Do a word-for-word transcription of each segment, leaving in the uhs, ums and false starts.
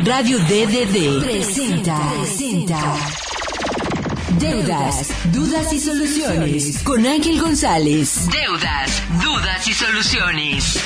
Radio D D D presenta, presenta Deudas, Dudas y Soluciones con Ángel González. Deudas, Dudas y Soluciones.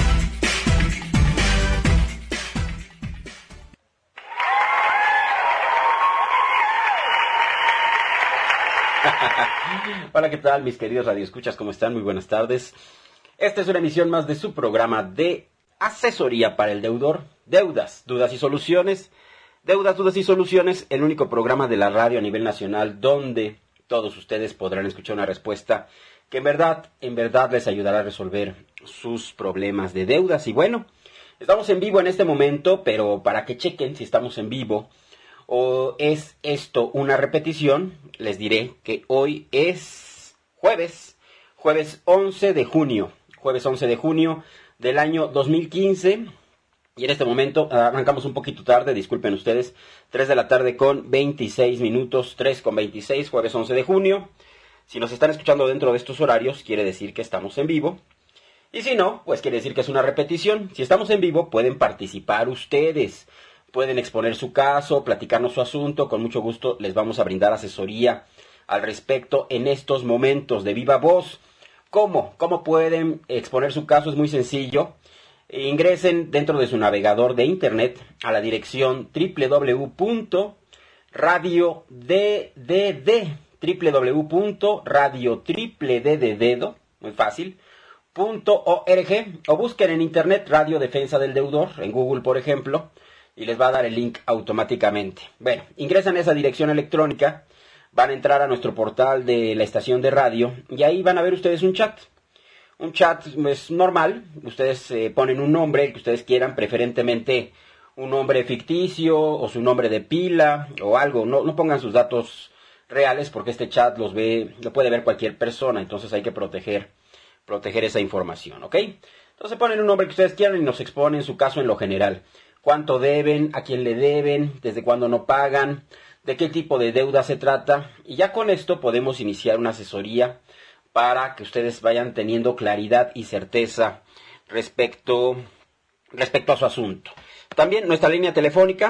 Hola, ¿qué tal mis queridos radioescuchas? ¿Cómo están? Muy buenas tardes. Esta es una emisión más de su programa de asesoría para el deudor. Deudas, Dudas y Soluciones. Deudas, Dudas y Soluciones, el único programa de la radio a nivel nacional donde todos ustedes podrán escuchar una respuesta que en verdad, en verdad les ayudará a resolver sus problemas de deudas. Y bueno, estamos en vivo en este momento, pero para que chequen si estamos en vivo o es esto una repetición, les diré que hoy es jueves, jueves once de junio, jueves once de junio del año dos mil quince, y en este momento arrancamos un poquito tarde, disculpen ustedes, tres de la tarde con veintiséis minutos, tres con veintiséis, jueves once de junio. Si nos están escuchando dentro de estos horarios, quiere decir que estamos en vivo, y si no, pues quiere decir que es una repetición. Si estamos en vivo, pueden participar ustedes. Pueden exponer su caso, platicarnos su asunto, con mucho gusto les vamos a brindar asesoría al respecto en estos momentos de viva voz. ¿Cómo? ¿Cómo pueden exponer su caso? Es muy sencillo. Ingresen dentro de su navegador de internet a la dirección doble u doble u doble u punto radio d d d, doble u doble u doble u punto radio triple d de dedo, muy fácil, punto org, o busquen en internet Radio Defensa del Deudor, en Google por ejemplo, y les va a dar el link automáticamente. Bueno, ingresan a esa dirección electrónica, van a entrar a nuestro portal de la estación de radio y ahí van a ver ustedes un chat. Un chat es normal, ustedes eh, ponen un nombre, el que ustedes quieran, preferentemente un nombre ficticio o su nombre de pila o algo. No, no pongan sus datos reales porque este chat los ve, lo puede ver cualquier persona, entonces hay que proteger, proteger esa información, ¿ok? Entonces ponen un nombre que ustedes quieran y nos exponen su caso en lo general. ¿Cuánto deben? ¿A quién le deben? ¿Desde cuándo no pagan? ¿De qué tipo de deuda se trata? Y ya con esto podemos iniciar una asesoría para que ustedes vayan teniendo claridad y certeza respecto, respecto a su asunto. También nuestra línea telefónica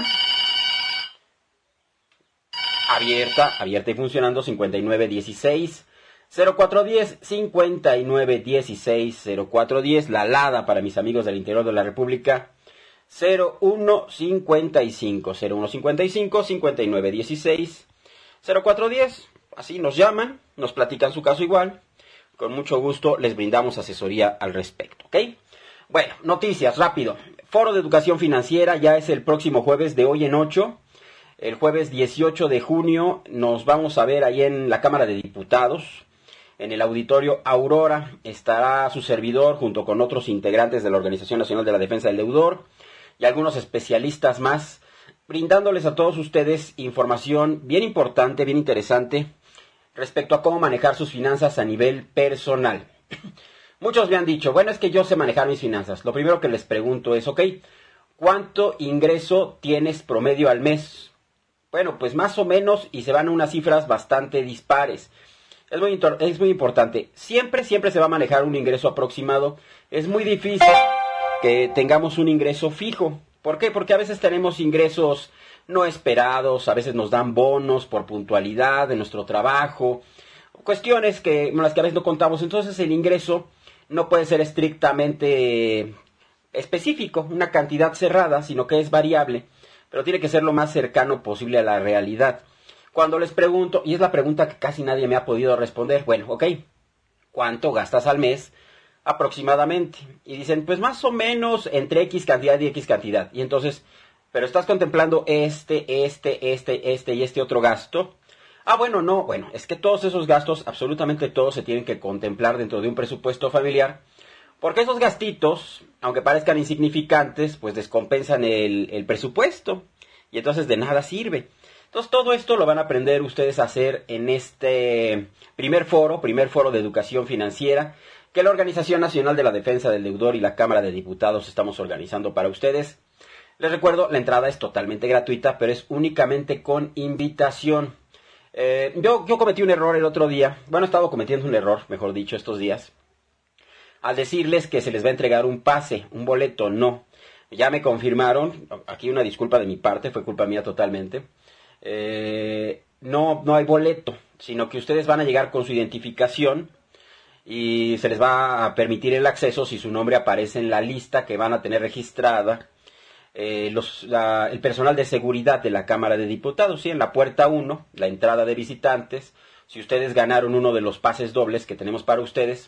abierta, abierta y funcionando, cincuenta y nueve dieciséis cero cuatro diez, cincuenta y nueve dieciséis cero cuatro diez, la alada para mis amigos del interior de la República, cero uno cincuenta y cinco, cero uno cincuenta y cinco, cincuenta y nueve dieciséis, cero cuatro diez, así nos llaman, nos platican su caso igual, con mucho gusto les brindamos asesoría al respecto, ¿ok? Bueno, noticias, rápido. Foro de Educación Financiera ya es el próximo jueves de hoy en ocho, el jueves dieciocho de junio nos vamos a ver ahí en la Cámara de Diputados, en el Auditorio Aurora, estará su servidor junto con otros integrantes de la Organización Nacional de la Defensa del Deudor, y algunos especialistas más, brindándoles a todos ustedes información bien importante, bien interesante, respecto a cómo manejar sus finanzas a nivel personal. Muchos me han dicho, bueno, es que yo sé manejar mis finanzas. Lo primero que les pregunto es, ok, ¿cuánto ingreso tienes promedio al mes? Bueno, pues más o menos, y se van a unas cifras bastante dispares. Es muy, es muy importante, siempre, siempre se va a manejar un ingreso aproximado. Es muy difícil que tengamos un ingreso fijo. ¿Por qué? Porque a veces tenemos ingresos no esperados, a veces nos dan bonos por puntualidad de nuestro trabajo, cuestiones que, con las que a veces no contamos. Entonces el ingreso no puede ser estrictamente específico, una cantidad cerrada, sino que es variable, pero tiene que ser lo más cercano posible a la realidad. Cuando les pregunto, y es la pregunta que casi nadie me ha podido responder, bueno, ok, ¿cuánto gastas al mes? Aproximadamente, y dicen, pues más o menos entre X cantidad y X cantidad, y entonces, pero estás contemplando este, este, este, este y este otro gasto. Ah, bueno, no, bueno, es que todos esos gastos, absolutamente todos se tienen que contemplar dentro de un presupuesto familiar, porque esos gastitos, aunque parezcan insignificantes, pues descompensan el, el presupuesto, y entonces de nada sirve. Entonces todo esto lo van a aprender ustedes a hacer en este primer foro, primer foro de educación financiera, que la Organización Nacional de la Defensa del Deudor y la Cámara de Diputados estamos organizando para ustedes. Les recuerdo, la entrada es totalmente gratuita, pero es únicamente con invitación. Eh, yo, yo cometí un error el otro día, bueno, he estado cometiendo un error, mejor dicho, estos días, al decirles que se les va a entregar un pase, un boleto. No. Ya me confirmaron, aquí una disculpa de mi parte, fue culpa mía totalmente. Eh, no, no hay boleto, sino que ustedes van a llegar con su identificación y se les va a permitir el acceso si su nombre aparece en la lista que van a tener registrada eh, los, la, el personal de seguridad de la Cámara de Diputados, ¿sí? En la puerta uno, la entrada de visitantes. Si ustedes ganaron uno de los pases dobles que tenemos para ustedes,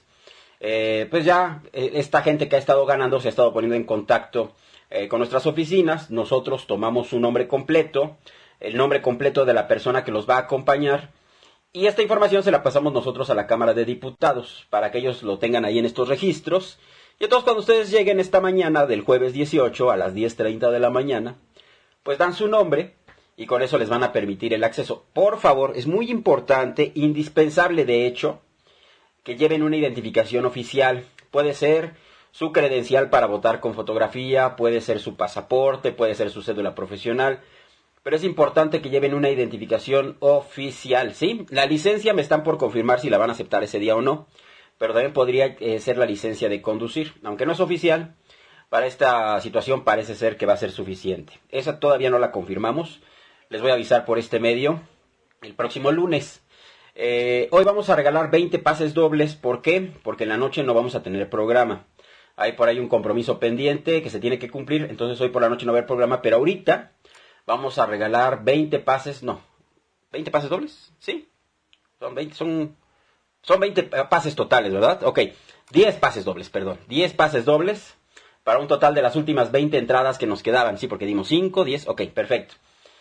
eh, pues ya eh, esta gente que ha estado ganando se ha estado poniendo en contacto eh, con nuestras oficinas. Nosotros tomamos su nombre completo, el nombre completo de la persona que los va a acompañar, y esta información se la pasamos nosotros a la Cámara de Diputados para que ellos lo tengan ahí en estos registros. Y entonces cuando ustedes lleguen esta mañana del jueves dieciocho a las diez treinta de la mañana, pues dan su nombre y con eso les van a permitir el acceso. Por favor, es muy importante, indispensable de hecho, que lleven una identificación oficial. Puede ser su credencial para votar con fotografía, puede ser su pasaporte, puede ser su cédula profesional, pero es importante que lleven una identificación oficial, ¿sí? La licencia me están por confirmar si la van a aceptar ese día o no, pero también podría eh, ser la licencia de conducir, aunque no es oficial. Para esta situación parece ser que va a ser suficiente. Esa todavía no la confirmamos, les voy a avisar por este medio el próximo lunes. Eh, hoy vamos a regalar veinte pases dobles, ¿por qué? Porque en la noche no vamos a tener programa. Hay por ahí un compromiso pendiente que se tiene que cumplir, entonces hoy por la noche no va a haber programa, pero ahorita vamos a regalar veinte pases, no, ¿veinte pases dobles? ¿Sí? Son veinte, son, son veinte pases totales, ¿verdad? Ok, diez pases dobles, perdón, diez pases dobles para un total de las últimas veinte entradas que nos quedaban, sí, porque dimos cinco, diez, ok, perfecto.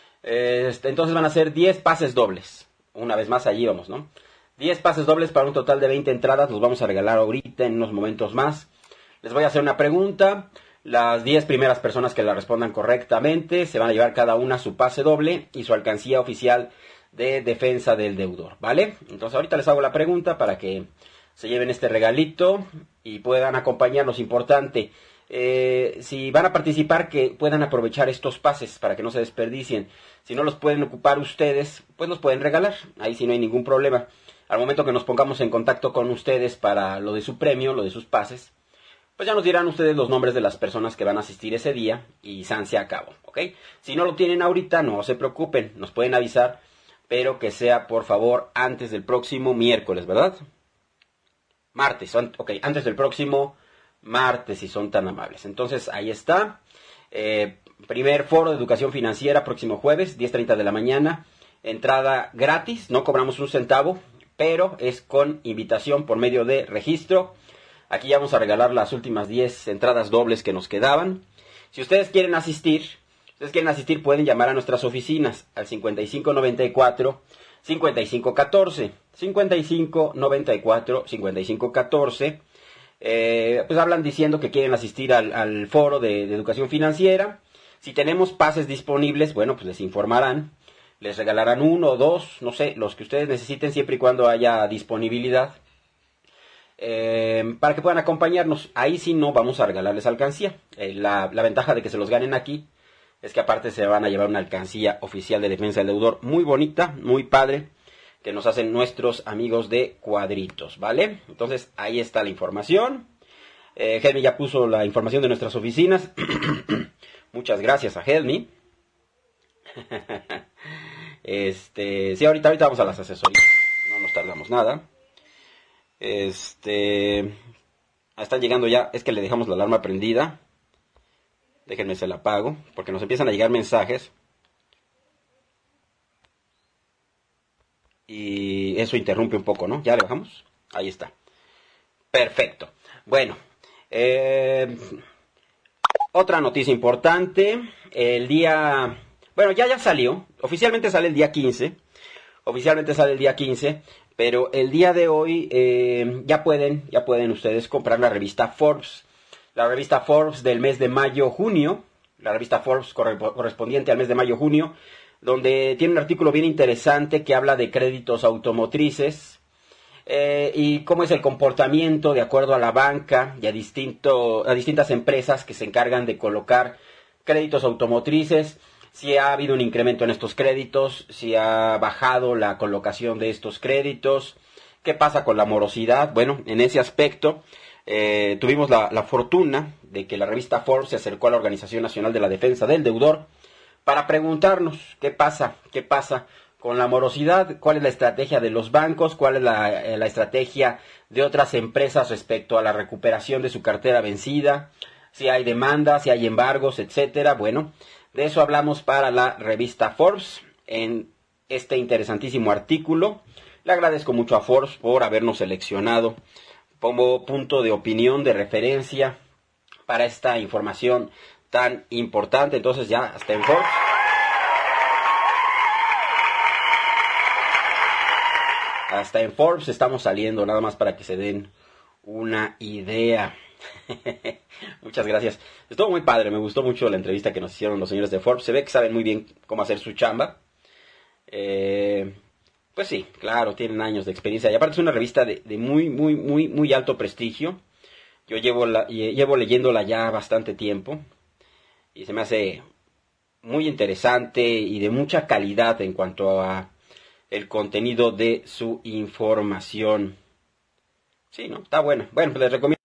Este, entonces van a ser diez pases dobles, una vez más allí vamos, ¿no? diez pases dobles para un total de veinte entradas, los vamos a regalar ahorita en unos momentos más. Les voy a hacer una pregunta. Las diez primeras personas que la respondan correctamente se van a llevar cada una su pase doble y su alcancía oficial de defensa del deudor, ¿vale? Entonces ahorita les hago la pregunta para que se lleven este regalito y puedan acompañarnos. Importante, eh, si van a participar, que puedan aprovechar estos pases para que no se desperdicien. Si no los pueden ocupar ustedes, pues los pueden regalar, ahí sí no hay ningún problema. Al momento que nos pongamos en contacto con ustedes para lo de su premio, lo de sus pases, pues ya nos dirán ustedes los nombres de las personas que van a asistir ese día y san se acabó, ¿ok? Si no lo tienen ahorita, no se preocupen, nos pueden avisar, pero que sea, por favor, antes del próximo miércoles, ¿verdad? Martes, ok, antes del próximo martes, si son tan amables. Entonces, ahí está. Eh, primer foro de educación financiera, próximo jueves, diez treinta de la mañana. Entrada gratis, no cobramos un centavo, pero es con invitación por medio de registro. Aquí ya vamos a regalar las últimas diez entradas dobles que nos quedaban. Si ustedes quieren asistir, si ustedes quieren asistir, pueden llamar a nuestras oficinas al cincuenta y cinco noventa y cuatro cincuenta y cinco catorce. cincuenta y cinco noventa y cuatro cincuenta y cinco catorce. Eh, pues hablan diciendo que quieren asistir al, al foro de, de educación financiera. Si tenemos pases disponibles, bueno, pues les informarán. Les regalarán uno o dos, no sé, los que ustedes necesiten siempre y cuando haya disponibilidad. Eh, para que puedan acompañarnos. Ahí sí no vamos a regalarles alcancía. Eh, la, la ventaja de que se los ganen aquí es que aparte se van a llevar una alcancía oficial de defensa del deudor muy bonita, muy padre, que nos hacen nuestros amigos de Cuadritos, ¿vale? Entonces ahí está la información. eh, Helmi ya puso la información de nuestras oficinas. Muchas gracias a Helmi. Este, sí, ahorita, ahorita vamos a las asesorías, no nos tardamos nada. Este, están llegando ya, es que le dejamos la alarma prendida. Déjenme se la apago, porque nos empiezan a llegar mensajes. Y eso interrumpe un poco, ¿no? Ya le bajamos. Ahí está. Perfecto. Bueno, eh, otra noticia importante. El día, bueno, ya ya salió. Oficialmente sale el día quince. Oficialmente sale el día quince. Pero el día de hoy eh, ya pueden, ya pueden ustedes comprar la revista Forbes. La revista Forbes del mes de mayo-junio. La revista Forbes correspondiente al mes de mayo-junio. Donde tiene un artículo bien interesante que habla de créditos automotrices. Eh, y cómo es el comportamiento de acuerdo a la banca y a, distinto, a distintas empresas que se encargan de colocar créditos automotrices. Si ha habido un incremento en estos créditos, si ha bajado la colocación de estos créditos, qué pasa con la morosidad. Bueno, en ese aspecto Eh, tuvimos la, la fortuna de que la revista Forbes se acercó a la Organización Nacional de la Defensa del Deudor para preguntarnos qué pasa, qué pasa con la morosidad, cuál es la estrategia de los bancos, cuál es la, eh, la estrategia de otras empresas respecto a la recuperación de su cartera vencida, si hay demandas, si hay embargos, etcétera. Bueno, de eso hablamos para la revista Forbes en este interesantísimo artículo. Le agradezco mucho a Forbes por habernos seleccionado como punto de opinión, de referencia para esta información tan importante. Entonces ya hasta en Forbes. Hasta en Forbes estamos saliendo, nada más para que se den una idea. Muchas gracias. Estuvo muy padre, me gustó mucho la entrevista que nos hicieron los señores de Forbes. Se ve que saben muy bien cómo hacer su chamba. Eh, pues sí, claro, tienen años de experiencia. Y aparte es una revista de, de muy, muy, muy, muy alto prestigio. Yo llevo, la, llevo leyéndola ya bastante tiempo. Y se me hace muy interesante y de mucha calidad en cuanto a el contenido de su información. Sí, ¿no? Está buena. Bueno, pues les recomiendo.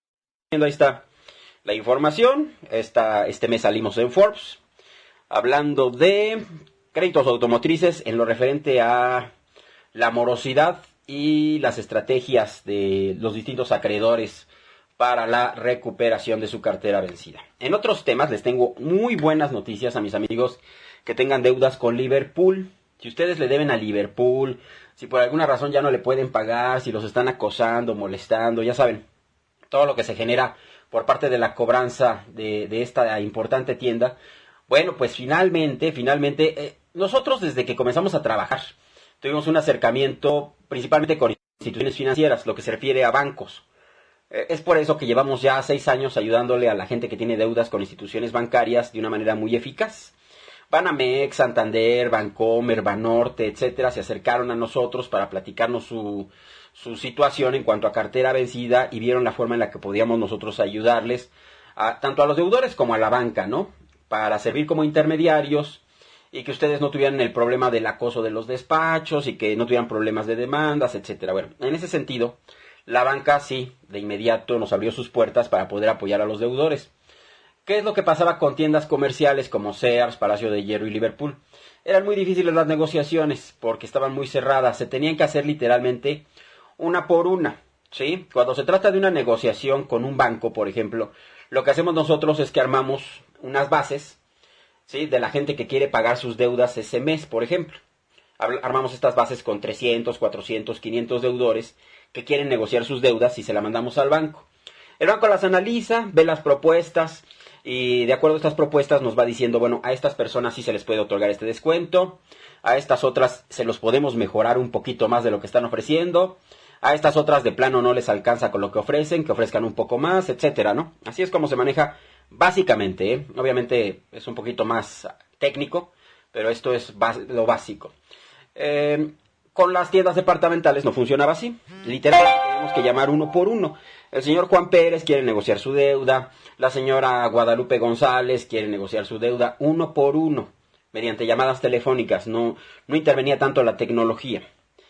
Ahí está la información. Esta, este mes salimos en Forbes hablando de créditos automotrices en lo referente a la morosidad y las estrategias de los distintos acreedores para la recuperación de su cartera vencida. En otros temas les tengo muy buenas noticias a mis amigos que tengan deudas con Liverpool. Si ustedes le deben a Liverpool, si por alguna razón ya no le pueden pagar, si los están acosando, molestando, ya saben, todo lo que se genera por parte de la cobranza de, de esta importante tienda. Bueno, pues finalmente, finalmente, eh, nosotros desde que comenzamos a trabajar, tuvimos un acercamiento principalmente con instituciones financieras, lo que se refiere a bancos. Eh, es por eso que llevamos ya seis años ayudándole a la gente que tiene deudas con instituciones bancarias de una manera muy eficaz. Banamex, Santander, Bancomer, Banorte, etcétera, se acercaron a nosotros para platicarnos su, su situación en cuanto a cartera vencida y vieron la forma en la que podíamos nosotros ayudarles a, tanto a los deudores como a la banca, ¿no? Para servir como intermediarios y que ustedes no tuvieran el problema del acoso de los despachos y que no tuvieran problemas de demandas, etcétera. Bueno, en ese sentido, la banca sí, de inmediato nos abrió sus puertas para poder apoyar a los deudores. ¿Qué es lo que pasaba con tiendas comerciales como Sears, Palacio de Hierro y Liverpool? Eran muy difíciles las negociaciones porque estaban muy cerradas. Se tenían que hacer literalmente una por una, ¿sí? Cuando se trata de una negociación con un banco, por ejemplo, lo que hacemos nosotros es que armamos unas bases, ¿sí? De la gente que quiere pagar sus deudas ese mes, por ejemplo. Armamos estas bases con trescientos, cuatrocientos, quinientos deudores que quieren negociar sus deudas y se la mandamos al banco. El banco las analiza, ve las propuestas y de acuerdo a estas propuestas nos va diciendo, bueno, a estas personas sí se les puede otorgar este descuento, a estas otras se los podemos mejorar un poquito más de lo que están ofreciendo, a estas otras de plano no les alcanza con lo que ofrecen, que ofrezcan un poco más, etcétera, ¿no? Así es como se maneja básicamente, ¿eh? Obviamente es un poquito más técnico, pero esto es lo básico. Eh, con las tiendas departamentales no funcionaba así, literalmente tenemos que llamar uno por uno. El señor Juan Pérez quiere negociar su deuda, la señora Guadalupe González quiere negociar su deuda uno por uno, mediante llamadas telefónicas, no, no intervenía tanto la tecnología.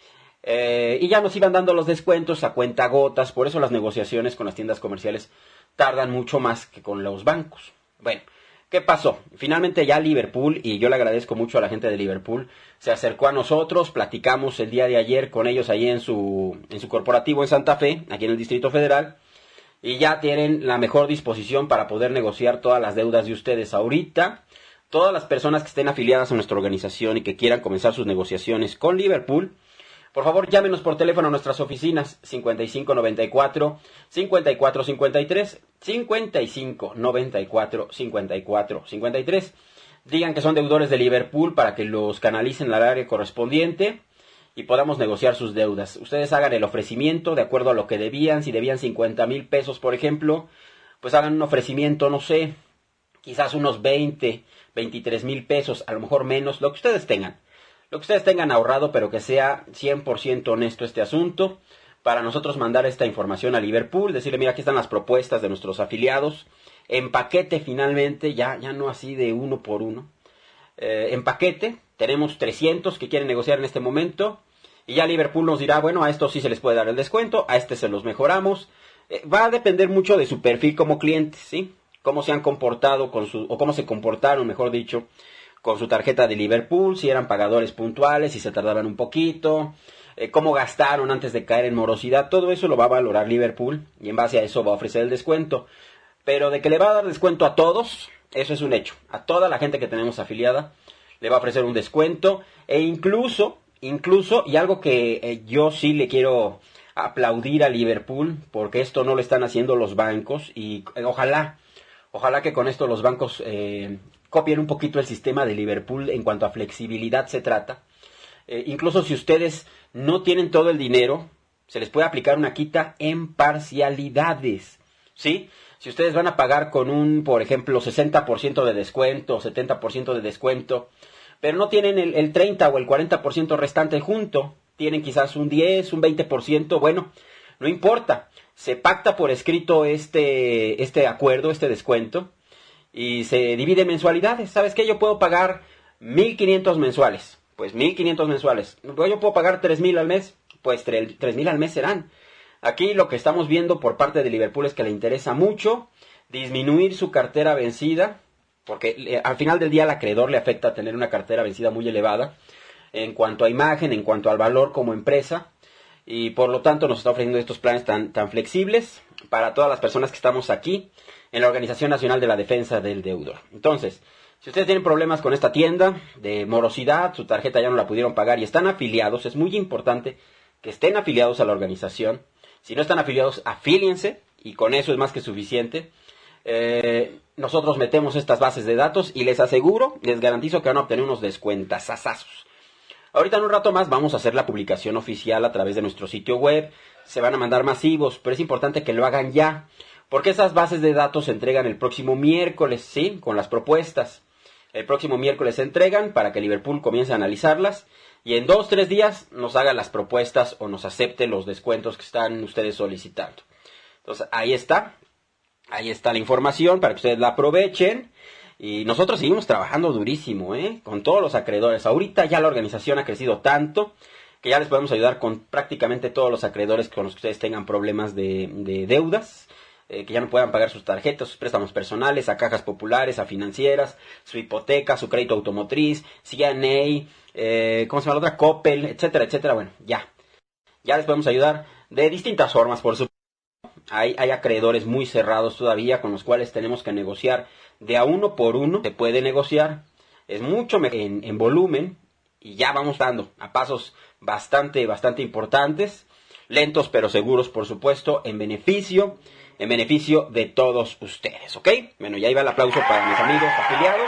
Eh, y ya nos iban dando los descuentos a cuentagotas, por eso las negociaciones con las tiendas comerciales tardan mucho más que con los bancos. Bueno, ¿qué pasó? Finalmente ya Liverpool, y yo le agradezco mucho a la gente de Liverpool, se acercó a nosotros, platicamos el día de ayer con ellos ahí en su, en su corporativo en Santa Fe, aquí en el Distrito Federal, y ya tienen la mejor disposición para poder negociar todas las deudas de ustedes ahorita. Todas las personas que estén afiliadas a nuestra organización y que quieran comenzar sus negociaciones con Liverpool, por favor llámenos por teléfono a nuestras oficinas cincuenta y cinco noventa y cuatro, cincuenta y cuatro cincuenta y tres, cincuenta y cinco noventa y cuatro, cincuenta y cuatro cincuenta y tres. Digan que son deudores de Liverpool para que los canalicen al área correspondiente y podamos negociar sus deudas. Ustedes hagan el ofrecimiento de acuerdo a lo que debían. Si debían cincuenta mil pesos, por ejemplo, pues hagan un ofrecimiento, no sé, quizás unos veinte, veintitrés mil pesos, a lo mejor menos, lo que ustedes tengan. Lo que ustedes tengan ahorrado, pero que sea cien por ciento honesto este asunto, para nosotros mandar esta información a Liverpool, decirle, mira, aquí están las propuestas de nuestros afiliados, en paquete finalmente, ya, ya no así de uno por uno, eh, en paquete, tenemos trescientos que quieren negociar en este momento, y ya Liverpool nos dirá, bueno, a estos sí se les puede dar el descuento, a este se los mejoramos, Eh, va a depender mucho de su perfil como cliente, ¿sí? Cómo se han comportado con su, o cómo se comportaron, mejor dicho, con su tarjeta de Liverpool, si eran pagadores puntuales, si se tardaban un poquito, eh, cómo gastaron antes de caer en morosidad, todo eso lo va a valorar Liverpool y en base a eso va a ofrecer el descuento. Pero de que le va a dar descuento a todos, eso es un hecho. A toda la gente que tenemos afiliada le va a ofrecer un descuento e incluso, incluso, y algo que eh, yo sí le quiero aplaudir a Liverpool, porque esto no lo están haciendo los bancos y eh, ojalá, ojalá que con esto los bancos eh, copien un poquito el sistema de Liverpool en cuanto a flexibilidad se trata. Eh, incluso si ustedes no tienen todo el dinero, se les puede aplicar una quita en parcialidades, ¿sí? Si ustedes van a pagar con un, por ejemplo, sesenta por ciento de descuento, setenta por ciento de descuento, pero no tienen el, el treinta o el cuarenta por ciento restante junto, tienen quizás un diez, un veinte por ciento, bueno, no importa, se pacta por escrito este, este acuerdo, este descuento, y se divide en mensualidades. ¿Sabes qué? Yo puedo pagar mil quinientos mensuales, pues mil quinientos mensuales. Yo puedo pagar tres mil al mes, pues tres mil al mes serán. Aquí lo que estamos viendo por parte de Liverpool es que le interesa mucho disminuir su cartera vencida, porque eh, al final del día al acreedor le afecta tener una cartera vencida muy elevada en cuanto a imagen, en cuanto al valor como empresa, y por lo tanto nos está ofreciendo estos planes tan, tan flexibles para todas las personas que estamos aquí en la Organización Nacional de la Defensa del Deudor. Entonces, si ustedes tienen problemas con esta tienda de morosidad, su tarjeta ya no la pudieron pagar y están afiliados, es muy importante que estén afiliados a la organización. Si no están afiliados, afíliense y con eso es más que suficiente. Eh, nosotros metemos estas bases de datos y les aseguro, les garantizo que van a obtener unos descuentasazos. Ahorita en un rato más vamos a hacer la publicación oficial a través de nuestro sitio web. Se van a mandar masivos, pero es importante que lo hagan ya, porque esas bases de datos se entregan el próximo miércoles, ¿sí? Con las propuestas. El próximo miércoles se entregan para que Liverpool comience a analizarlas y en dos, tres días nos haga las propuestas o nos acepte los descuentos que están ustedes solicitando. Entonces, ahí está. Ahí está la información para que ustedes la aprovechen. Y nosotros seguimos trabajando durísimo, ¿eh? Con todos los acreedores. Ahorita ya la organización ha crecido tanto que ya les podemos ayudar con prácticamente todos los acreedores con los que ustedes tengan problemas de, de deudas. Eh, que ya no puedan pagar sus tarjetas, sus préstamos personales, a cajas populares, a financieras, su hipoteca, su crédito automotriz, C N A, eh, ¿cómo se llama la otra? Coppel, etcétera, etcétera. Bueno, ya. Ya les podemos ayudar de distintas formas, por supuesto. Hay, hay acreedores muy cerrados todavía con los cuales tenemos que negociar de a uno por uno. Se puede negociar, es mucho en, en volumen y ya vamos dando a pasos bastante, bastante importantes, lentos pero seguros, por supuesto, en beneficio, en beneficio de todos ustedes, ¿ok? Bueno, ya iba el aplauso para mis amigos afiliados.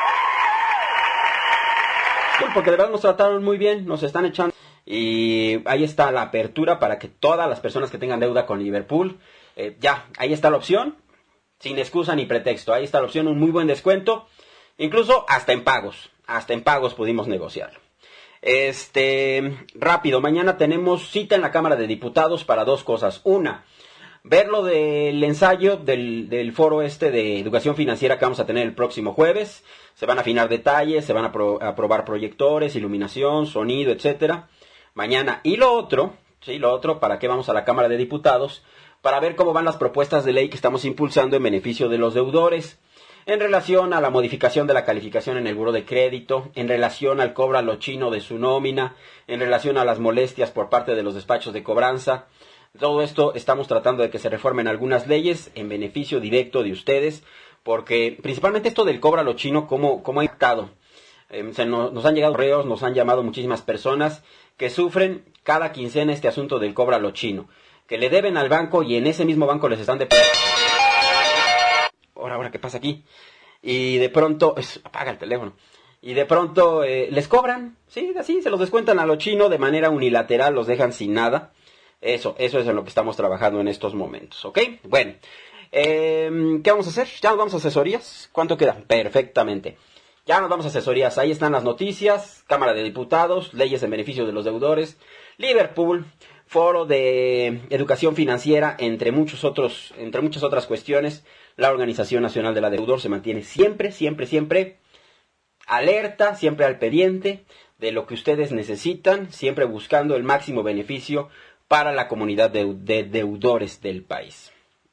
Porque de verdad nos trataron muy bien, nos están echando. Y ahí está la apertura para que todas las personas que tengan deuda con Liverpool, eh, ya, ahí está la opción, sin excusa ni pretexto, ahí está la opción, un muy buen descuento, incluso hasta en pagos, hasta en pagos pudimos negociarlo. Este, rápido, mañana tenemos cita en la Cámara de Diputados para dos cosas. Una, ver lo del ensayo del, del foro este de educación financiera que vamos a tener el próximo jueves. Se van a afinar detalles, se van a, pro, a probar proyectores, iluminación, sonido, etcétera. Mañana. Y lo otro, sí, lo otro, ¿para qué vamos a la Cámara de Diputados? Para ver cómo van las propuestas de ley que estamos impulsando en beneficio de los deudores, en relación a la modificación de la calificación en el buró de crédito, en relación al cobro a lo chino de su nómina, en relación a las molestias por parte de los despachos de cobranza. Todo esto estamos tratando de que se reformen algunas leyes en beneficio directo de ustedes, porque principalmente esto del cobro a lo chino, ¿cómo, cómo ha impactado? Eh, se nos, nos han llegado correos, nos han llamado muchísimas personas que sufren cada quincena este asunto del cobro a lo chino, que le deben al banco y en ese mismo banco les están depositando. Ahora, ahora, ¿qué pasa aquí? Y de pronto, es, apaga el teléfono, y de pronto eh, les cobran, sí, así, se los descuentan a lo chino de manera unilateral, los dejan sin nada. Eso, eso es en lo que estamos trabajando en estos momentos, ¿ok? Bueno, eh, ¿qué vamos a hacer? ¿Ya nos vamos a asesorías? ¿Cuánto queda? Perfectamente. Ya nos vamos a asesorías, ahí están las noticias, Cámara de Diputados, leyes en beneficio de los deudores, Liverpool, foro de educación financiera, entre muchos otros, entre muchas otras cuestiones. La Organización Nacional de la Deudor se mantiene siempre, siempre, siempre alerta, siempre al pendiente de lo que ustedes necesitan, siempre buscando el máximo beneficio para la comunidad de, de deudores del país.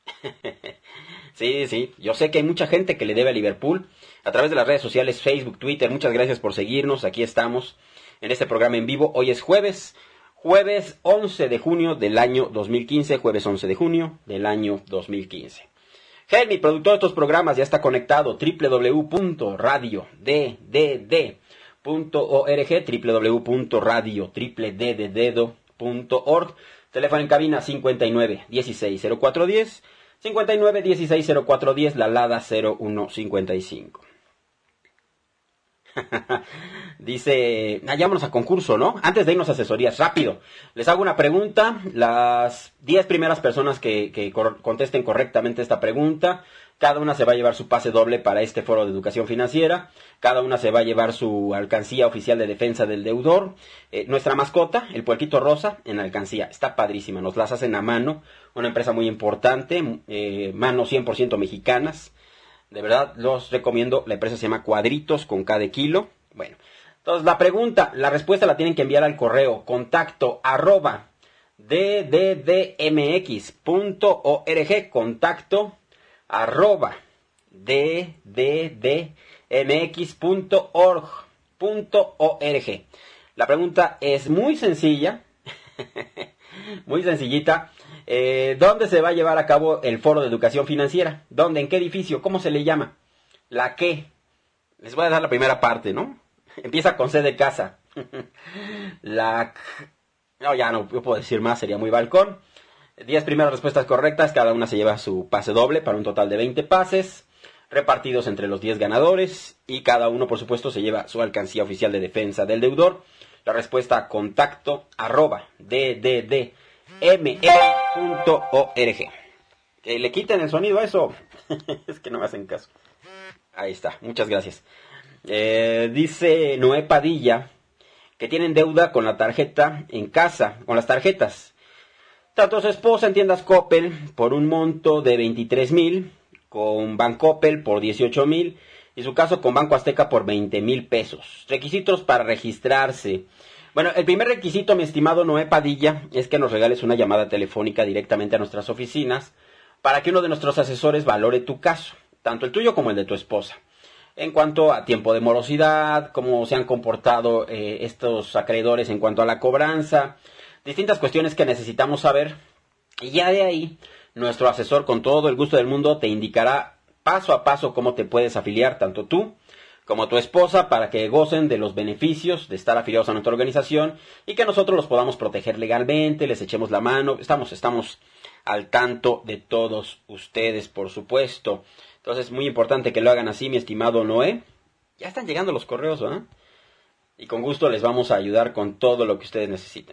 Sí, sí, yo sé que hay mucha gente que le debe a Liverpool a través de las redes sociales, Facebook, Twitter. Muchas gracias por seguirnos, aquí estamos en este programa en vivo. Hoy es jueves, jueves once de junio del año dos mil quince, jueves once de junio del año dos mil quince. Helmi, productor de estos programas, ya está conectado, doble u doble u doble u punto radio d d d punto org, doble u doble u doble u punto radio d d d punto org, teléfono en cabina cincuenta y nueve dieciséis cero cuatro diez, cincuenta y nueve dieciséis cero cuatro diez, la Lada cero uno cincuenta y cinco. Dice, ah, vámonos a concurso, ¿no? Antes de irnos a asesorías, rápido, les hago una pregunta. Las diez primeras personas que, que cor- contesten correctamente esta pregunta, cada una se va a llevar su pase doble para este foro de educación financiera, cada una se va a llevar su alcancía oficial de defensa del deudor, eh, nuestra mascota, el puerquito rosa, en alcancía, está padrísima, nos las hacen a mano, una empresa muy importante, eh, manos cien por ciento mexicanas. De verdad, los recomiendo. La empresa se llama Cuadritos con K de kilo. Bueno, entonces la pregunta, la respuesta la tienen que enviar al correo contacto arroba dddmx punto org. Contacto arroba dddmx punto org. La pregunta es muy sencilla, muy sencillita. Eh, ¿Dónde se va a llevar a cabo el foro de educación financiera? ¿Dónde? ¿En qué edificio? ¿Cómo se le llama? ¿La qué? Les voy a dar la primera parte, ¿no? Empieza con C de casa. La... No, ya no puedo decir más, sería muy balcón. Diez primeras respuestas correctas, cada una se lleva su pase doble para un total de veinte pases, repartidos entre los diez ganadores, y cada uno, por supuesto, se lleva su alcancía oficial de defensa del deudor. La respuesta, contacto arroba ddd m x punto org. Que le quiten el sonido a eso. Es que no me hacen caso. Ahí está, muchas gracias. Eh, dice Noé Padilla que tienen deuda con la tarjeta en casa, con las tarjetas. Tanto su esposa en tiendas Coppel por un monto de veintitrés mil, con Bancoppel por dieciocho mil, y su caso con Banco Azteca por veinte mil pesos. Requisitos para registrarse. Bueno, el primer requisito, mi estimado Noé Padilla, es que nos regales una llamada telefónica directamente a nuestras oficinas para que uno de nuestros asesores valore tu caso, tanto el tuyo como el de tu esposa. En cuanto a tiempo de morosidad, cómo se han comportado eh, estos acreedores en cuanto a la cobranza, distintas cuestiones que necesitamos saber. Y ya de ahí, nuestro asesor con todo el gusto del mundo te indicará paso a paso cómo te puedes afiliar, tanto tú como tu esposa, para que gocen de los beneficios de estar afiliados a nuestra organización y que nosotros los podamos proteger legalmente, les echemos la mano. Estamos, estamos al tanto de todos ustedes, por supuesto. Entonces es muy importante que lo hagan así, mi estimado Noé. Ya están llegando los correos, ¿eh? Y con gusto les vamos a ayudar con todo lo que ustedes necesiten.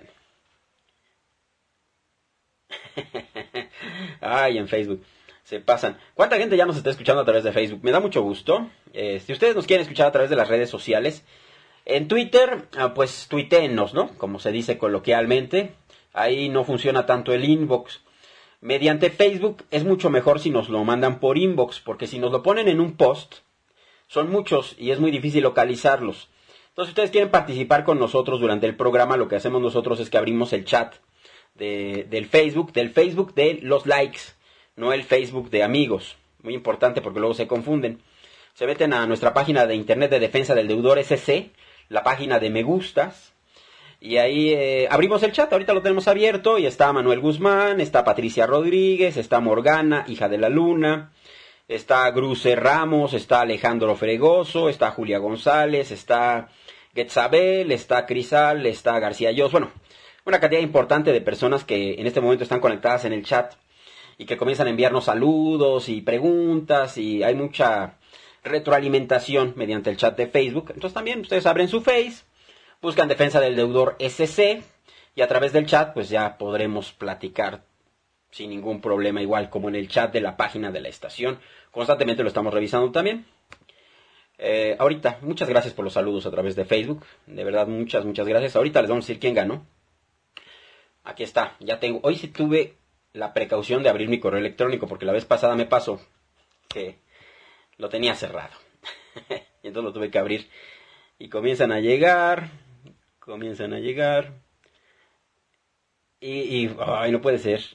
Ay, en Facebook se pasan. ¿Cuánta gente ya nos está escuchando a través de Facebook? Me da mucho gusto. Eh, si ustedes nos quieren escuchar a través de las redes sociales, en Twitter, ah, pues tuiteennos, ¿no? Como se dice coloquialmente. Ahí no funciona tanto el inbox. Mediante Facebook es mucho mejor si nos lo mandan por inbox, porque si nos lo ponen en un post, son muchos y es muy difícil localizarlos. Entonces, si ustedes quieren participar con nosotros durante el programa, lo que hacemos nosotros es que abrimos el chat de, del Facebook, del Facebook de los likes, no el Facebook de amigos. Muy importante porque luego se confunden. Se meten a nuestra página de internet de defensa del deudor S C, la página de me gustas, y ahí eh, abrimos el chat. Ahorita lo tenemos abierto y está Manuel Guzmán, está Patricia Rodríguez, está Morgana, hija de la luna, está Gruce Ramos, está Alejandro Fregoso, está Julia González, está Getzabel, está Crisal, está García Yos. Bueno, una cantidad importante de personas que en este momento están conectadas en el chat y que comienzan a enviarnos saludos y preguntas, y hay mucha retroalimentación mediante el chat de Facebook. Entonces también ustedes abren su Face, buscan Defensa del Deudor S C, y a través del chat pues ya podremos platicar sin ningún problema, igual como en el chat de la página de la estación. Constantemente lo estamos revisando también. Eh, ahorita, muchas gracias por los saludos a través de Facebook. De verdad, muchas, muchas gracias. Ahorita les vamos a decir quién ganó. Aquí está, ya tengo. Hoy sí tuve la precaución de abrir mi correo electrónico, porque la vez pasada me pasó que lo tenía cerrado. Y entonces lo tuve que abrir. Y comienzan a llegar, comienzan a llegar. Y, y ay, no puede ser.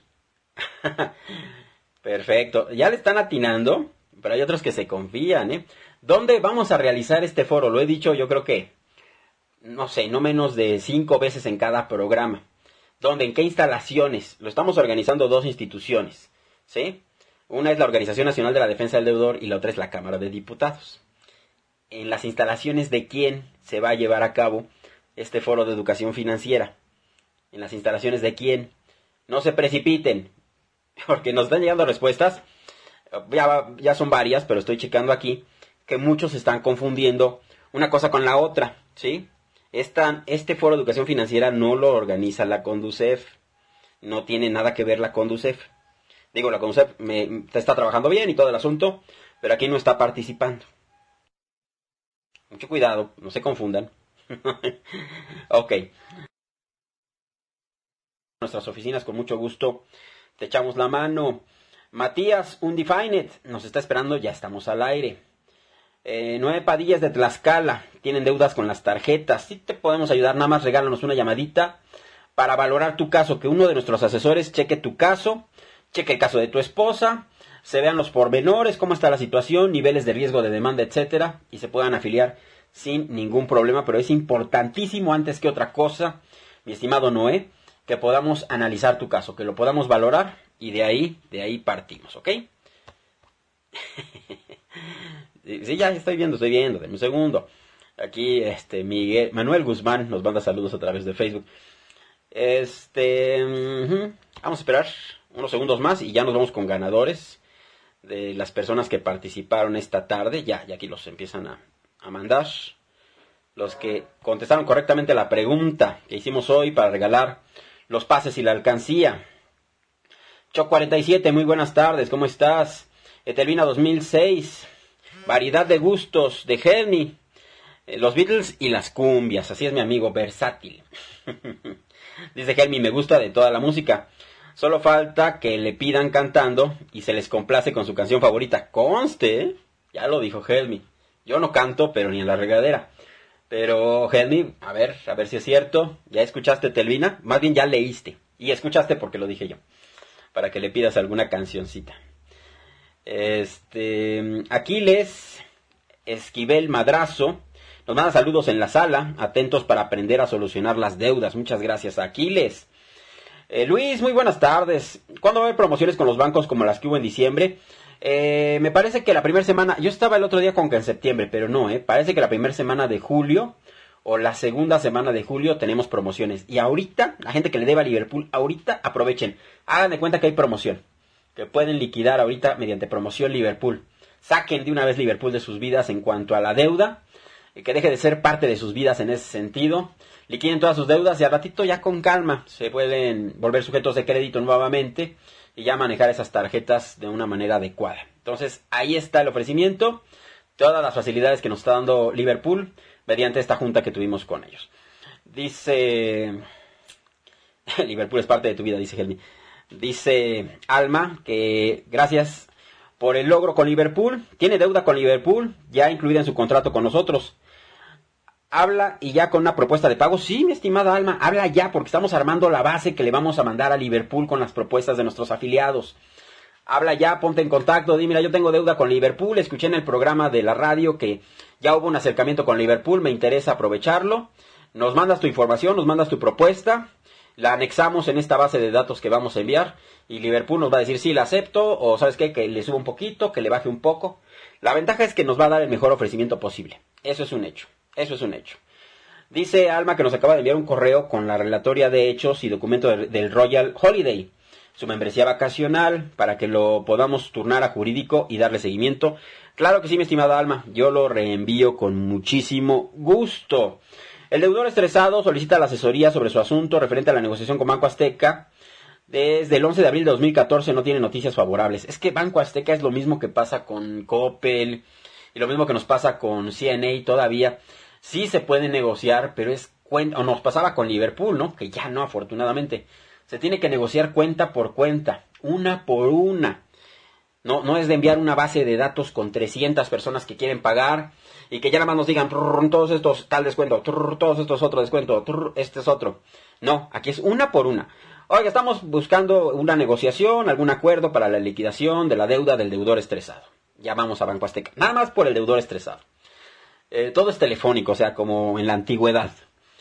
Perfecto. Ya le están atinando, pero hay otros que se confían, ¿eh? ¿Dónde vamos a realizar este foro? Lo he dicho, yo creo que, no sé, no menos de cinco veces en cada programa. ¿Dónde? ¿En qué instalaciones? Lo estamos organizando dos instituciones, ¿sí? Una es la Organización Nacional de la Defensa del Deudor y la otra es la Cámara de Diputados. ¿En las instalaciones de quién se va a llevar a cabo este foro de educación financiera? ¿En las instalaciones de quién? No se precipiten, porque nos están llegando respuestas, ya, ya son varias, pero estoy checando aquí, que muchos están confundiendo una cosa con la otra, ¿sí? Esta, este foro de educación financiera no lo organiza la Conducef, no tiene nada que ver la Conducef. Digo, la Conducef me, está trabajando bien y todo el asunto, pero aquí no está participando. Mucho cuidado, no se confundan. Ok. Nuestras oficinas, con mucho gusto, te echamos la mano. Matías Undefined nos está esperando, ya estamos al aire. Eh, Nueve Padillas de Tlaxcala, tienen deudas con las tarjetas. Sí te podemos ayudar, nada más regálanos una llamadita para valorar tu caso, que uno de nuestros asesores cheque tu caso, cheque el caso de tu esposa, se vean los pormenores, cómo está la situación, niveles de riesgo de demanda, etcétera, y se puedan afiliar sin ningún problema. Pero es importantísimo, antes que otra cosa, mi estimado Noé, que podamos analizar tu caso, que lo podamos valorar, y de ahí, de ahí partimos, ¿ok? Sí, ya estoy viendo, estoy viendo, denme un segundo. Aquí, este, Miguel, Manuel Guzmán nos manda saludos a través de Facebook. Este, uh-huh. Vamos a esperar unos segundos más y ya nos vamos con ganadores de las personas que participaron esta tarde. Ya, ya aquí los empiezan a, a mandar. Los que contestaron correctamente la pregunta que hicimos hoy para regalar los pases y la alcancía. Choc cuarenta y siete, muy buenas tardes, ¿cómo estás? Etelvina dos mil seis, variedad de gustos de Gerni, eh, los Beatles y las cumbias, así es mi amigo versátil. Dice Germi, me gusta de toda la música, solo falta que le pidan cantando y se les complace con su canción favorita. Conste, ya lo dijo Germi, yo no canto, pero ni en la regadera. Pero Germi, a ver, a ver si es cierto, ¿ya escuchaste Etelvina? Más bien ya leíste, y escuchaste porque lo dije yo, para que le pidas alguna cancioncita. Este, Aquiles Esquivel Madrazo nos manda saludos en la sala, atentos para aprender a solucionar las deudas. Muchas gracias, Aquiles. Eh, Luis, muy buenas tardes. ¿Cuándo va a haber promociones con los bancos como las que hubo en diciembre? Eh, me parece que la primera semana, yo estaba el otro día con que en septiembre, pero no, eh, parece que la primera semana de julio o la segunda semana de julio tenemos promociones. Y ahorita, la gente que le deba a Liverpool, ahorita aprovechen, hagan de cuenta que hay promoción, que pueden liquidar ahorita mediante promoción Liverpool. Saquen de una vez Liverpool de sus vidas en cuanto a la deuda, que deje de ser parte de sus vidas en ese sentido. Liquiden todas sus deudas y al ratito ya con calma se pueden volver sujetos de crédito nuevamente y ya manejar esas tarjetas de una manera adecuada. Entonces ahí está el ofrecimiento, todas las facilidades que nos está dando Liverpool mediante esta junta que tuvimos con ellos. Dice Liverpool es parte de tu vida, dice Helmi. Dice Alma que gracias por el logro con Liverpool. Tiene deuda con Liverpool, ya incluida en su contrato con nosotros. Habla y ya con una propuesta de pago. Sí, mi estimada Alma, habla ya porque estamos armando la base que le vamos a mandar a Liverpool con las propuestas de nuestros afiliados. Habla ya, ponte en contacto, di, mira, yo tengo deuda con Liverpool, escuché en el programa de la radio que ya hubo un acercamiento con Liverpool, me interesa aprovecharlo. Nos mandas tu información, nos mandas tu propuesta, la anexamos en esta base de datos que vamos a enviar y Liverpool nos va a decir sí, la acepto, o sabes qué, que le suba un poquito, que le baje un poco. La ventaja es que nos va a dar el mejor ofrecimiento posible. Eso es un hecho, eso es un hecho. Dice Alma que nos acaba de enviar un correo con la relatoria de hechos y documento de, del Royal Holiday, su membresía vacacional, para que lo podamos turnar a jurídico y darle seguimiento. Claro que sí, mi estimada Alma, yo lo reenvío con muchísimo gusto. El deudor estresado solicita la asesoría sobre su asunto referente a la negociación con Banco Azteca. Desde el once de abril de dos mil catorce no tiene noticias favorables. Es que Banco Azteca es lo mismo que pasa con Coppel y lo mismo que nos pasa con C N A todavía. Sí se puede negociar, pero es cuenta, o nos pasaba con Liverpool, ¿no? Que ya no, afortunadamente. Se tiene que negociar cuenta por cuenta, una por una. No, no es de enviar una base de datos con trescientas personas que quieren pagar y que ya nada más nos digan todos estos tal descuento, todos estos otro descuento, este es otro. No, aquí es una por una. Oiga, estamos buscando una negociación, algún acuerdo para la liquidación de la deuda del deudor estresado. Llamamos a Banco Azteca, nada más por el deudor estresado. Eh, todo es telefónico, o sea, como en la antigüedad.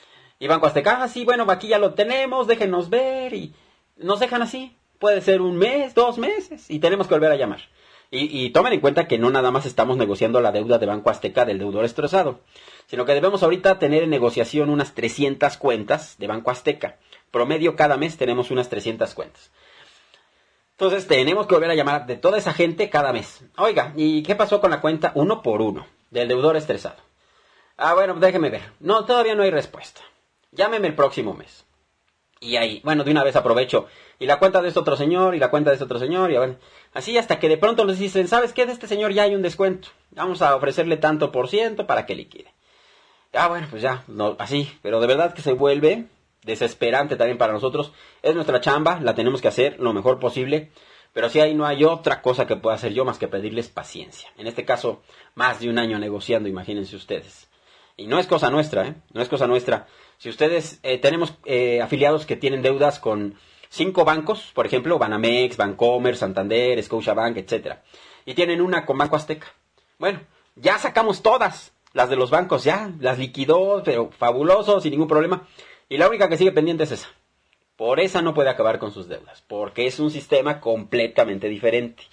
Y Banco Azteca, ah, sí, bueno, aquí ya lo tenemos, déjenos ver, y nos dejan así. Puede ser un mes, dos meses, y tenemos que volver a llamar. Y, y tomen en cuenta que no nada más estamos negociando la deuda de Banco Azteca del deudor estresado, sino que debemos ahorita tener en negociación unas trescientas cuentas de Banco Azteca. Promedio cada mes tenemos unas trescientas cuentas. Entonces tenemos que volver a llamar de toda esa gente cada mes. Oiga, ¿y qué pasó con la cuenta uno por uno del deudor estresado? Ah, bueno, déjeme ver. No, todavía no hay respuesta. Llámeme el próximo mes. Y ahí, bueno, de una vez aprovecho. Y la cuenta de este otro señor, y la cuenta de este otro señor, y bueno, así hasta que de pronto nos dicen, ¿sabes qué? De este señor ya hay un descuento. Vamos a ofrecerle tanto por ciento para que liquide. Ah, bueno, pues ya, no, así. Pero de verdad que se vuelve desesperante también para nosotros. Es nuestra chamba, la tenemos que hacer lo mejor posible. Pero sí, ahí no hay otra cosa que pueda hacer yo más que pedirles paciencia. En este caso, más de un año negociando, imagínense ustedes. Y no es cosa nuestra, ¿eh? No es cosa nuestra. Si ustedes, eh, tenemos eh, afiliados que tienen deudas con cinco bancos, por ejemplo, Banamex, Bancomer, Santander, Scotiabank, etcétera, y tienen una con Banco Azteca. Bueno, ya sacamos todas las de los bancos, ya las liquidó, pero fabuloso, sin ningún problema. Y la única que sigue pendiente es esa. Por esa no puede acabar con sus deudas, porque es un sistema completamente diferente.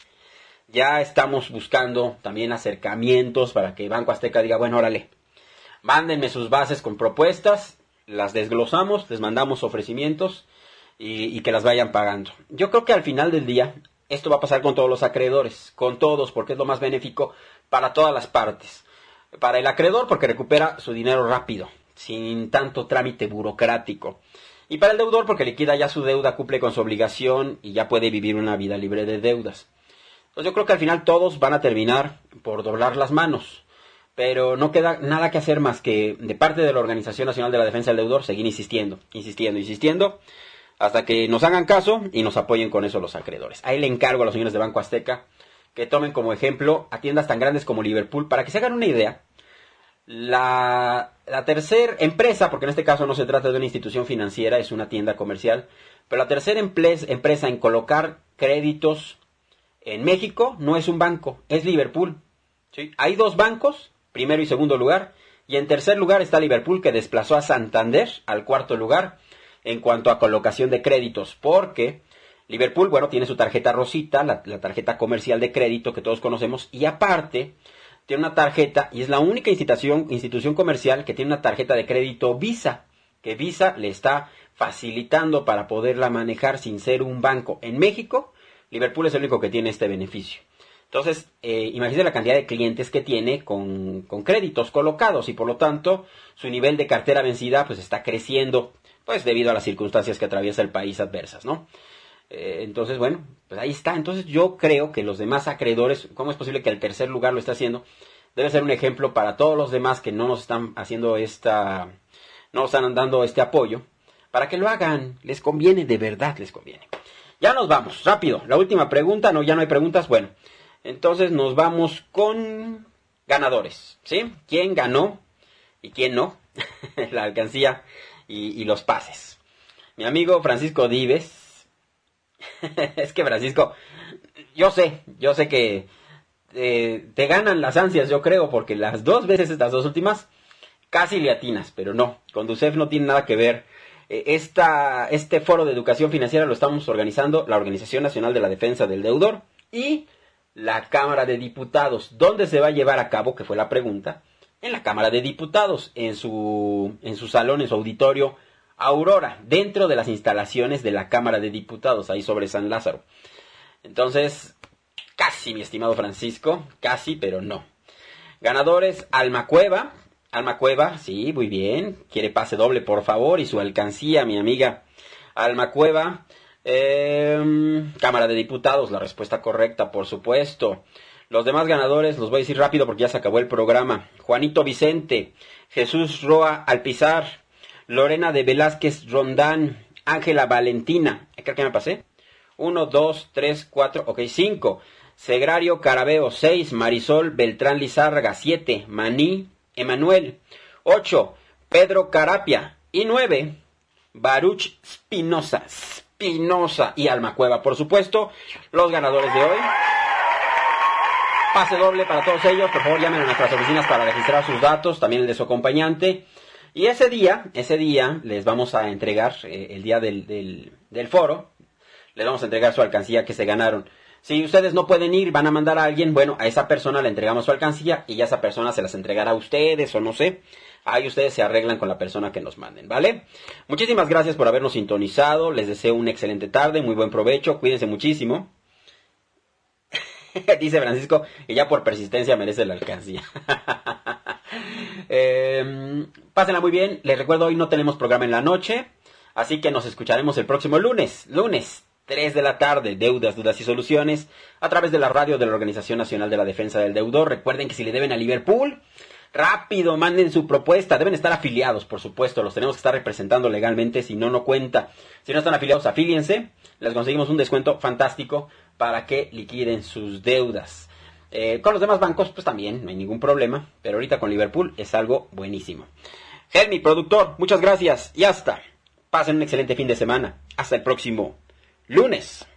Ya estamos buscando también acercamientos para que Banco Azteca diga, bueno, órale, mándenme sus bases con propuestas, las desglosamos, les mandamos ofrecimientos y, y que las vayan pagando. Yo creo que al final del día esto va a pasar con todos los acreedores, con todos, porque es lo más benéfico para todas las partes. Para el acreedor porque recupera su dinero rápido, sin tanto trámite burocrático. Y para el deudor porque liquida ya su deuda, cumple con su obligación y ya puede vivir una vida libre de deudas. Entonces yo creo que al final todos van a terminar por doblar las manos. Pero no queda nada que hacer más que, de parte de la Organización Nacional de la Defensa del Deudor, seguir insistiendo, insistiendo, insistiendo, hasta que nos hagan caso y nos apoyen con eso los acreedores. Ahí le encargo a los señores de Banco Azteca que tomen como ejemplo a tiendas tan grandes como Liverpool, para que se hagan una idea. La, la tercera empresa, porque en este caso no se trata de una institución financiera, es una tienda comercial, pero la tercera empresa en colocar créditos en México no es un banco, es Liverpool. ¿Sí? Hay dos bancos, primero y segundo lugar, y en tercer lugar está Liverpool, que desplazó a Santander al cuarto lugar en cuanto a colocación de créditos, porque Liverpool, bueno, tiene su tarjeta Rosita, la, la tarjeta comercial de crédito que todos conocemos, y aparte tiene una tarjeta, y es la única institución, institución comercial que tiene una tarjeta de crédito Visa, que Visa le está facilitando para poderla manejar sin ser un banco. En México, Liverpool es el único que tiene este beneficio. Entonces, eh, imagínense la cantidad de clientes que tiene con, con créditos colocados y por lo tanto su nivel de cartera vencida pues está creciendo, pues debido a las circunstancias que atraviesa el país adversas, ¿no? Eh, entonces, bueno, pues ahí está. Entonces yo creo que los demás acreedores, ¿cómo es posible que el tercer lugar lo esté haciendo? Debe ser un ejemplo para todos los demás que no nos están haciendo esta, no nos están dando este apoyo, para que lo hagan. Les conviene, de verdad les conviene. Ya nos vamos, rápido. La última pregunta, no, ya no hay preguntas, bueno. Entonces nos vamos con ganadores, ¿sí? ¿Quién ganó y quién no? La alcancía y, y los pases. Mi amigo Francisco Dives. Es que Francisco, yo sé, yo sé que eh, te ganan las ansias, yo creo, porque las dos veces, estas dos últimas, casi le atinas, pero no, Conducef no tiene nada que ver. Eh, esta, este foro de educación financiera lo estamos organizando la Organización Nacional de la Defensa del Deudor y la Cámara de Diputados. ¿Dónde se va a llevar a cabo? Que fue la pregunta. En la Cámara de Diputados, en su, en su salón, en su auditorio Aurora, dentro de las instalaciones de la Cámara de Diputados, ahí sobre San Lázaro. Entonces, casi, mi estimado Francisco, casi, pero no. Ganadores, Alma Cueva. Alma Cueva, sí, muy bien. Quiere pase doble, por favor, y su alcancía, mi amiga Alma Cueva. Eh, Cámara de Diputados, la respuesta correcta, por supuesto. Los demás ganadores los voy a decir rápido porque ya se acabó el programa. Juanito Vicente, Jesús Roa Alpizar, Lorena de Velázquez Rondán, Ángela Valentina, creo que me pasé. Uno, dos, tres, cuatro, ok, cinco. Segrario Carabeo, seis. Marisol Beltrán Lizárraga, siete. Maní Emanuel, ocho. Pedro Carapia y nueve. Baruch Espinosa, Espinosa y Alma Cueva, por supuesto, los ganadores de hoy. Pase doble para todos ellos, por favor llamen a nuestras oficinas para registrar sus datos, también el de su acompañante. Y ese día, ese día les vamos a entregar, eh, el día del, del, del foro, les vamos a entregar su alcancía que se ganaron. Si ustedes no pueden ir, van a mandar a alguien, bueno, a esa persona le entregamos su alcancía y ya esa persona se las entregará a ustedes o no sé. Ahí ustedes se arreglan con la persona que nos manden, ¿vale? Muchísimas gracias por habernos sintonizado. Les deseo una excelente tarde, muy buen provecho. Cuídense muchísimo. Dice Francisco que ya por persistencia merece la alcancía. eh, pásenla muy bien. Les recuerdo, hoy no tenemos programa en la noche. Así que nos escucharemos el próximo lunes. Lunes, tres de la tarde. Deudas, dudas y soluciones. A través de la radio de la Organización Nacional de la Defensa del Deudor. Recuerden que si le deben a Liverpool, rápido, manden su propuesta. Deben estar afiliados, por supuesto. Los tenemos que estar representando legalmente. Si no, no cuenta. Si no están afiliados, afíliense. Les conseguimos un descuento fantástico para que liquiden sus deudas. Eh, con los demás bancos, pues también, no hay ningún problema. Pero ahorita con Liverpool es algo buenísimo. Helmi, productor, muchas gracias. Y hasta. Pasen un excelente fin de semana. Hasta el próximo lunes.